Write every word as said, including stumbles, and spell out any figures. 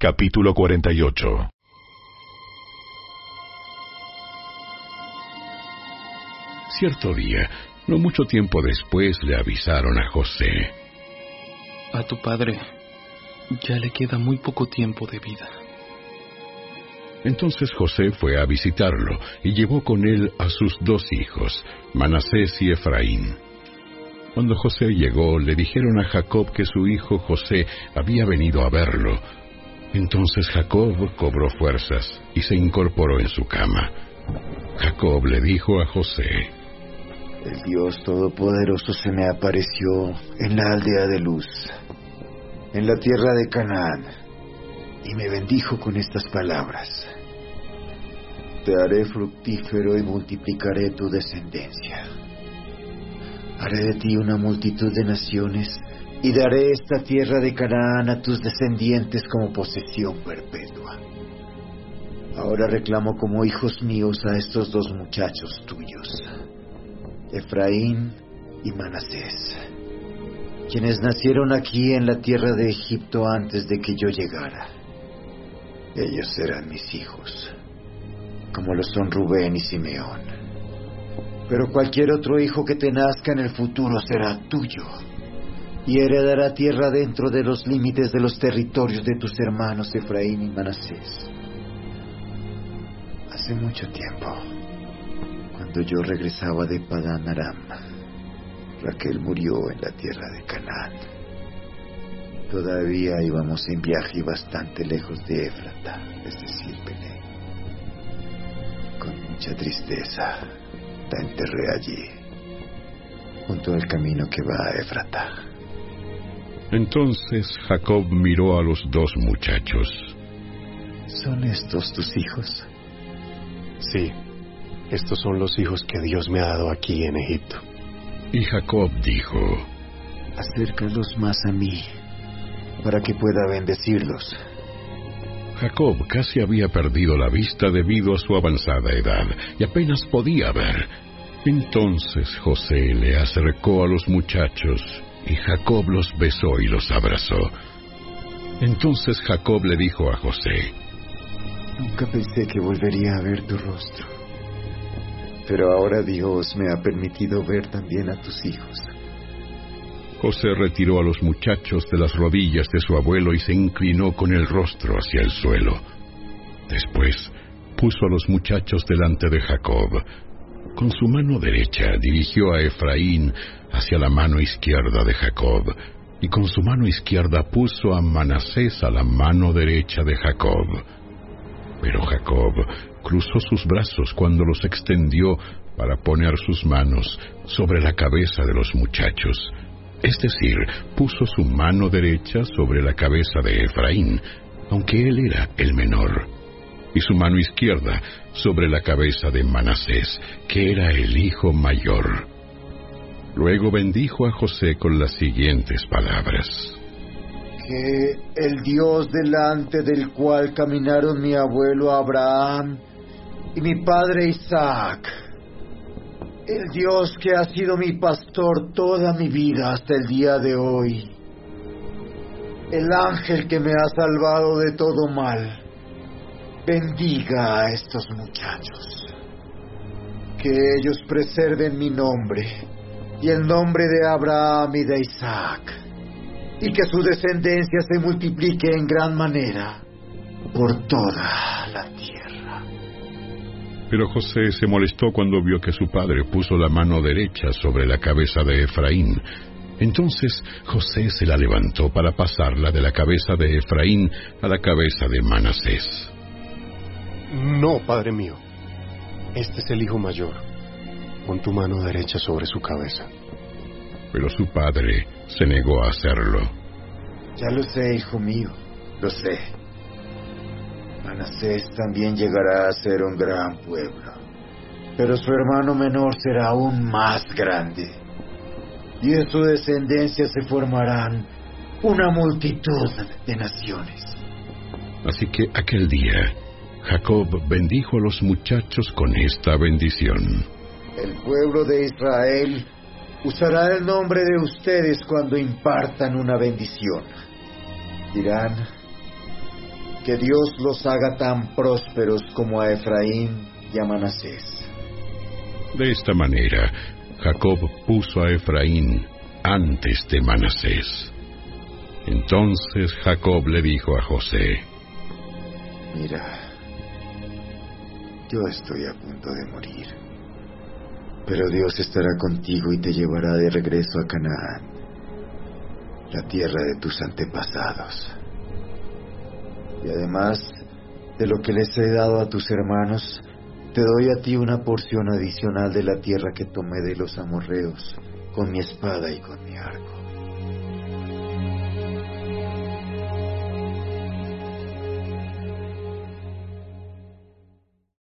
Capítulo cuarenta y ocho. Cierto día, no mucho tiempo después, le avisaron a José: A tu padre ya le queda muy poco tiempo de vida. Entonces José fue a visitarlo y llevó con él a sus dos hijos, Manasés y Efraín. Cuando José llegó, le dijeron a Jacob que su hijo José había venido a verlo. Entonces Jacob cobró fuerzas y se incorporó en su cama. Jacob le dijo a José: El Dios Todopoderoso se me apareció en la aldea de Luz, en la tierra de Canaán, y me bendijo con estas palabras: Te haré fructífero y multiplicaré tu descendencia. Haré de ti una multitud de naciones, y daré esta tierra de Canaán a tus descendientes como posesión perpetua. Ahora reclamo como hijos míos a estos dos muchachos tuyos, Efraín y Manasés, quienes nacieron aquí en la tierra de Egipto antes de que yo llegara. Ellos serán mis hijos, como lo son Rubén y Simeón. Pero cualquier otro hijo que te nazca en el futuro será tuyo, y heredará tierra dentro de los límites de los territorios de tus hermanos Efraín y Manasés. Hace mucho tiempo, cuando yo regresaba de Padán Aram, Raquel murió en la tierra de Canaán. Todavía íbamos en viaje bastante lejos de Éfrata, es decir, Belén. Con mucha tristeza, la enterré allí, junto al camino que va a Éfrata. Entonces Jacob miró a los dos muchachos. ¿Son estos tus hijos? Sí, estos son los hijos que Dios me ha dado aquí en Egipto. Y Jacob dijo: Acércalos más a mí, para que pueda bendecirlos. Jacob casi había perdido la vista debido a su avanzada edad, y apenas podía ver. Entonces José le acercó a los muchachos, y Jacob los besó y los abrazó. Entonces Jacob le dijo a José: Nunca pensé que volvería a ver tu rostro, pero ahora Dios me ha permitido ver también a tus hijos. José retiró a los muchachos de las rodillas de su abuelo y se inclinó con el rostro hacia el suelo. Después puso a los muchachos delante de Jacob. Con su mano derecha dirigió a Efraín hacia la mano izquierda de Jacob, y con su mano izquierda puso a Manasés a la mano derecha de Jacob. Pero Jacob cruzó sus brazos cuando los extendió para poner sus manos sobre la cabeza de los muchachos. Es decir, puso su mano derecha sobre la cabeza de Efraín, aunque él era el menor, y su mano izquierda sobre la cabeza de Manasés, que era el hijo mayor. Luego bendijo a José con las siguientes palabras: Que el Dios delante del cual caminaron mi abuelo Abraham y mi padre Isaac, el Dios que ha sido mi pastor toda mi vida hasta el día de hoy, el ángel que me ha salvado de todo mal, bendiga a estos muchachos. Que ellos preserven mi nombre y el nombre de Abraham y de Isaac, y que su descendencia se multiplique en gran manera por toda la tierra. Pero José se molestó cuando vio que su padre puso la mano derecha sobre la cabeza de Efraín. Entonces José se la levantó para pasarla de la cabeza de Efraín a la cabeza de Manasés. No, padre mío, este es el hijo mayor. Pon tu mano derecha sobre su cabeza. Pero su padre se negó a hacerlo. Ya lo sé, hijo mío, lo sé. Manasés también llegará a ser un gran pueblo, pero su hermano menor será aún más grande, y de su descendencia se formarán una multitud de naciones. Así que aquel día Jacob bendijo a los muchachos con esta bendición: El pueblo de Israel usará el nombre de ustedes cuando impartan una bendición. Dirán: Que Dios los haga tan prósperos como a Efraín y a Manasés. De esta manera, Jacob puso a Efraín antes de Manasés. Entonces Jacob le dijo a José: Mira, yo estoy a punto de morir, pero Dios estará contigo y te llevará de regreso a Canaán, la tierra de tus antepasados. Y además de lo que les he dado a tus hermanos, te doy a ti una porción adicional de la tierra que tomé de los amorreos con mi espada y con mi arco.